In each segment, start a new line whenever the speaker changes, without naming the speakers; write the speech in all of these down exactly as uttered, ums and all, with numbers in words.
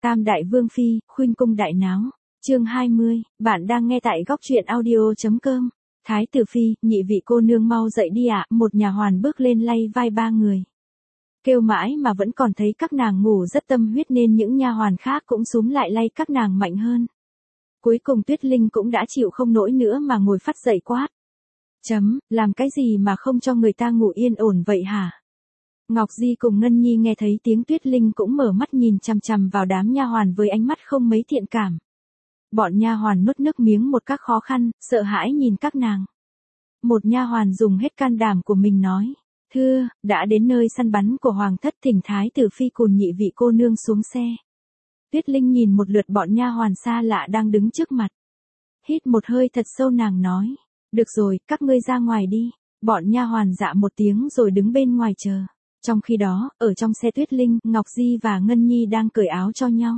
Tam đại vương phi, khuynh cung đại náo. Chương hai mươi, bạn đang nghe tại góc truyện audio chấm com. Thái tử phi, nhị vị cô nương mau dậy đi ạ, một nhà hoàn bước lên lay vai ba người. Kêu mãi mà vẫn còn thấy các nàng ngủ rất tâm huyết nên những nha hoàn khác cũng xúm lại lay các nàng mạnh hơn. Cuối cùng Tuyết Linh cũng đã chịu không nổi nữa mà ngồi phắt dậy quát. Chấm, làm cái gì mà không cho người ta ngủ yên ổn vậy hả? Ngọc Di cùng Ngân Nhi nghe thấy tiếng Tuyết Linh cũng mở mắt nhìn chằm chằm vào đám nha hoàn với ánh mắt không mấy thiện cảm. Bọn nha hoàn nuốt nước miếng một cách khó khăn, sợ hãi nhìn các nàng. Một nha hoàn dùng hết can đảm của mình nói, thưa, đã đến nơi săn bắn của hoàng thất, thỉnh thái tử phi cùng nhị vị cô nương xuống xe. Tuyết Linh nhìn một lượt bọn nha hoàn xa lạ đang đứng trước mặt. Hít một hơi thật sâu nàng nói, được rồi, các ngươi ra ngoài đi. Bọn nha hoàn dạ một tiếng rồi đứng bên ngoài chờ. Trong khi đó, ở trong xe Tuyết Linh, Ngọc Di và Ngân Nhi đang cởi áo cho nhau.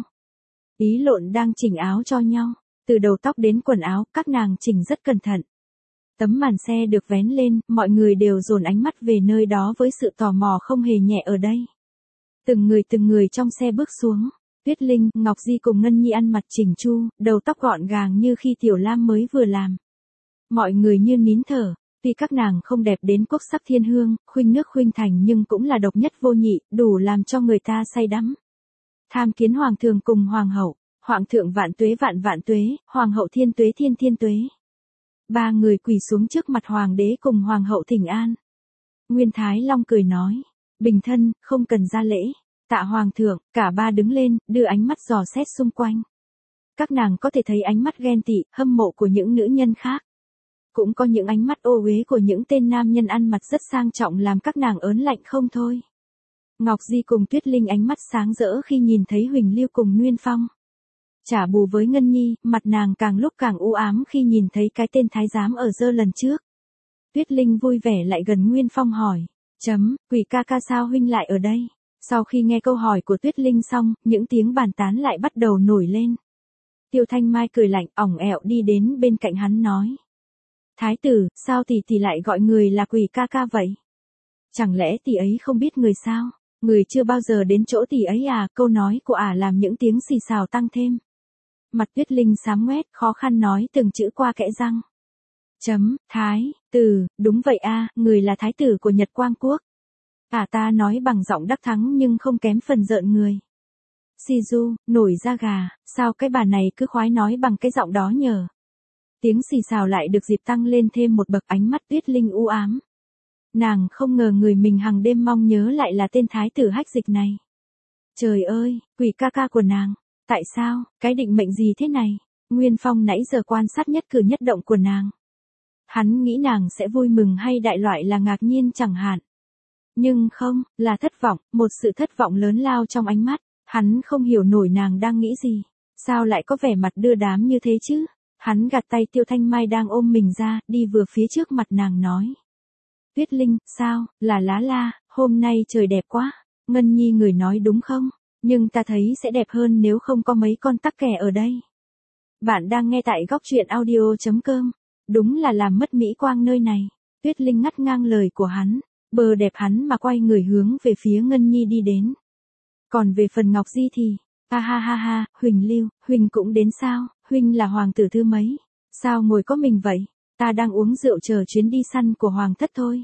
Ý lộn đang chỉnh áo cho nhau. Từ đầu tóc đến quần áo, các nàng chỉnh rất cẩn thận. Tấm màn xe được vén lên, mọi người đều dồn ánh mắt về nơi đó với sự tò mò không hề nhẹ ở đây. Từng người từng người trong xe bước xuống. Tuyết Linh, Ngọc Di cùng Ngân Nhi ăn mặc chỉnh chu, đầu tóc gọn gàng như khi Tiểu Lam mới vừa làm. Mọi người như nín thở. Tuy các nàng không đẹp đến quốc sắc thiên hương, khuynh nước khuynh thành nhưng cũng là độc nhất vô nhị, đủ làm cho người ta say đắm. Tham kiến hoàng thượng cùng hoàng hậu, hoàng thượng vạn tuế vạn vạn tuế, hoàng hậu thiên tuế thiên thiên tuế. Ba người quỳ xuống trước mặt hoàng đế cùng hoàng hậu thỉnh an. Nguyên Thái Long cười nói, bình thân, không cần ra lễ. Tạ hoàng thượng, cả ba đứng lên, đưa ánh mắt dò xét xung quanh. Các nàng có thể thấy ánh mắt ghen tị, hâm mộ của những nữ nhân khác. Cũng có những ánh mắt ô uế của những tên nam nhân ăn mặc rất sang trọng làm các nàng ớn lạnh không thôi. Ngọc Di cùng Tuyết Linh ánh mắt sáng rỡ khi nhìn thấy Huỳnh Lưu cùng Nguyên Phong. Trả bù với Ngân Nhi, mặt nàng càng lúc càng u ám khi nhìn thấy cái tên thái giám ở dơ lần trước. Tuyết Linh vui vẻ lại gần Nguyên Phong hỏi, chấm, Quỷ ca ca sao huynh lại ở đây? Sau khi nghe câu hỏi của Tuyết Linh xong, những tiếng bàn tán lại bắt đầu nổi lên. Tiêu Thanh Mai cười lạnh, ỏng ẹo đi đến bên cạnh hắn nói. Thái tử, sao tỷ tỷ lại gọi người là Quỷ ca ca vậy? Chẳng lẽ tỷ ấy không biết người sao? Người chưa bao giờ đến chỗ tỷ ấy à? Câu nói của ả làm những tiếng xì xào tăng thêm. Mặt Tuyết Linh xám ngoét, khó khăn nói từng chữ qua kẽ răng. Chấm, thái, tử, đúng vậy a, người là thái tử của Nhật Quang Quốc. Ả ta nói bằng giọng đắc thắng nhưng không kém phần rợn người. Si du, nổi da gà, sao cái bà này cứ khoái nói bằng cái giọng đó nhờ? Tiếng xì xào lại được dịp tăng lên thêm một bậc, ánh mắt Tuyết Linh u ám. Nàng không ngờ người mình hằng đêm mong nhớ lại là tên thái tử hách dịch này. Trời ơi, Quỷ ca ca của nàng. Tại sao, cái định mệnh gì thế này? Nguyên Phong nãy giờ quan sát nhất cử nhất động của nàng. Hắn nghĩ nàng sẽ vui mừng hay đại loại là ngạc nhiên chẳng hạn. Nhưng không, là thất vọng, một sự thất vọng lớn lao trong ánh mắt. Hắn không hiểu nổi nàng đang nghĩ gì. Sao lại có vẻ mặt đưa đám như thế chứ? Hắn gạt tay Tiêu Thanh Mai đang ôm mình ra, đi vừa phía trước mặt nàng nói. Tuyết Linh, sao, là lá la, hôm nay trời đẹp quá. Ngân Nhi người nói đúng không? Nhưng ta thấy sẽ đẹp hơn nếu không có mấy con tắc kè ở đây. Bạn đang nghe tại góc truyện audio chấm com. Đúng là làm mất mỹ quang nơi này. Tuyết Linh ngắt ngang lời của hắn. Bờ đẹp hắn mà quay người hướng về phía Ngân Nhi đi đến. Còn về phần Ngọc Di thì, ha ha ha ha, Huỳnh Lưu, Huỳnh cũng đến sao? Huỳnh là hoàng tử thứ mấy? Sao ngồi có mình vậy? Ta đang uống rượu chờ chuyến đi săn của hoàng thất thôi.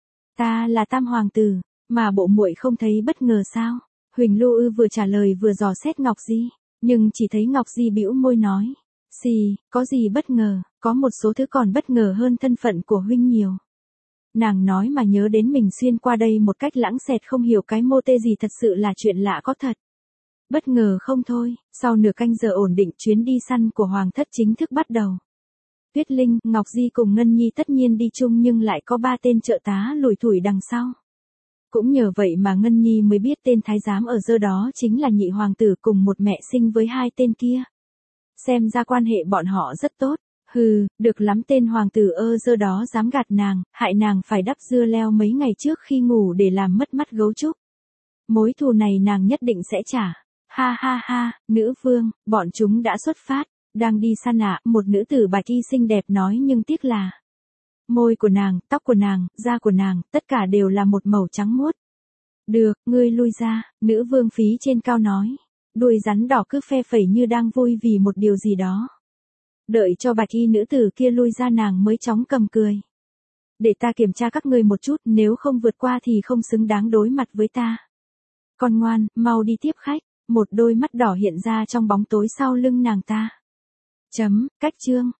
Ta là tam hoàng tử, mà bộ muội không thấy bất ngờ sao? Huỳnh Lưu ư vừa trả lời vừa dò xét Ngọc Di, nhưng chỉ thấy Ngọc Di bĩu môi nói, xì, có gì bất ngờ, có một số thứ còn bất ngờ hơn thân phận của huynh nhiều. Nàng nói mà nhớ đến mình xuyên qua đây một cách lãng xẹt không hiểu cái mô tê gì, thật sự là chuyện lạ có thật. Bất ngờ không thôi, sau nửa canh giờ ổn định chuyến đi săn của hoàng thất chính thức bắt đầu. Tuyết Linh, Ngọc Di cùng Ngân Nhi tất nhiên đi chung nhưng lại có ba tên trợ tá lủi thủi đằng sau. Cũng nhờ vậy mà Ngân Nhi mới biết tên thái giám ở dơ đó chính là nhị hoàng tử cùng một mẹ sinh với hai tên kia. Xem ra quan hệ bọn họ rất tốt. Hừ, được lắm, tên hoàng tử ơ dơ đó dám gạt nàng, hại nàng phải đắp dưa leo mấy ngày trước khi ngủ để làm mất mắt gấu trúc. Mối thù này nàng nhất định sẽ trả. Ha ha ha, nữ vương, bọn chúng đã xuất phát, đang đi săn ạ, một nữ tử bạch y xinh đẹp nói, nhưng tiếc là môi của nàng, tóc của nàng, da của nàng, tất cả đều là một màu trắng muốt. Được, ngươi lui ra, nữ vương phí trên cao nói. Đuôi rắn đỏ cứ phe phẩy như đang vui vì một điều gì đó. Đợi cho bạch y nữ tử kia lui ra nàng mới chóng cầm cười. Để ta kiểm tra các ngươi một chút, nếu không vượt qua thì không xứng đáng đối mặt với ta. Con ngoan, mau đi tiếp khách. Một đôi mắt đỏ hiện ra trong bóng tối sau lưng nàng ta. Chấm, cách chương.